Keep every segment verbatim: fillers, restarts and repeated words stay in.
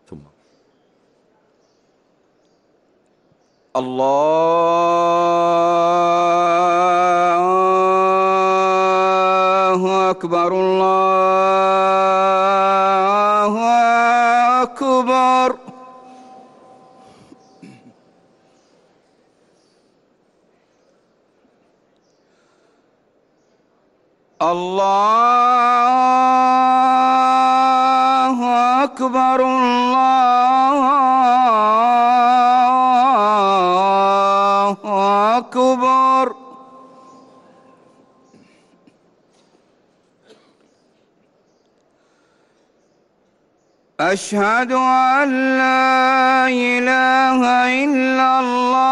ثم الله أكبر الله أكبر. الله أكبر الله أكبر. أشهد أن لا إله إلا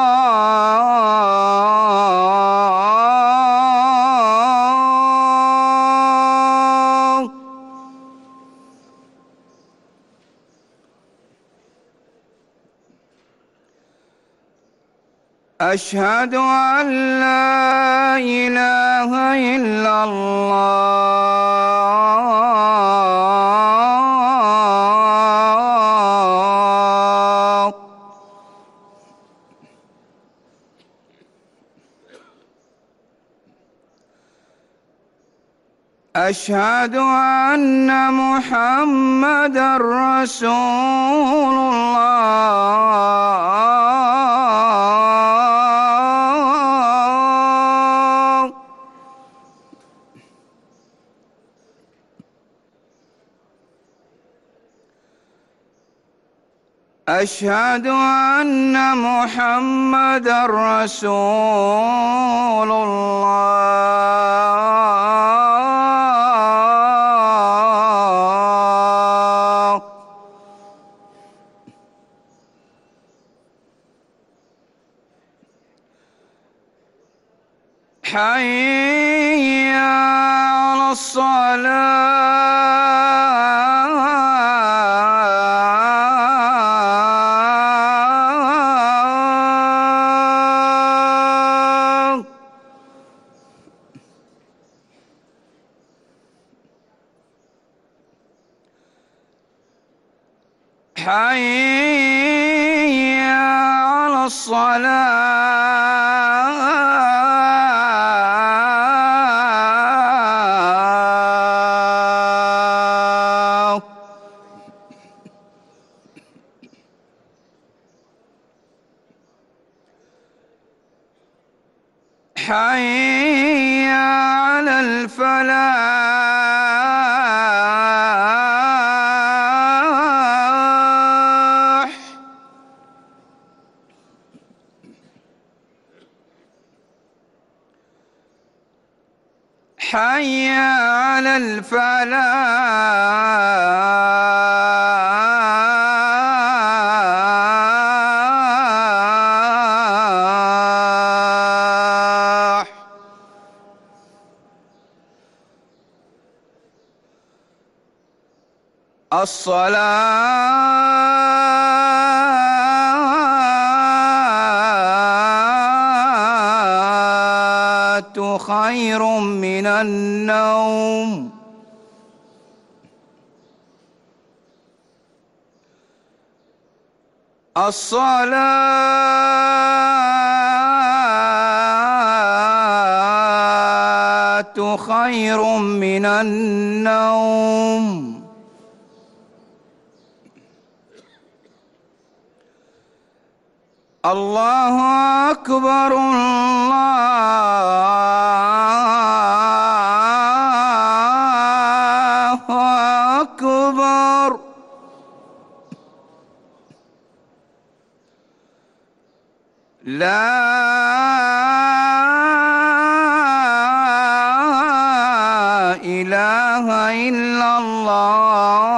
الله. أشهد أن لا إله إلا الله. أشهد أن محمدًا رسول الله. أشهد أن محمدًا رسول الله. حي على الصلاة. حي على الصلاة. حي على الفلاح. حي على الفلاح. الصلاة خير من النوم. الصلاة خير من النوم. الله أكبر الله أكبر. لا إله إلا الله.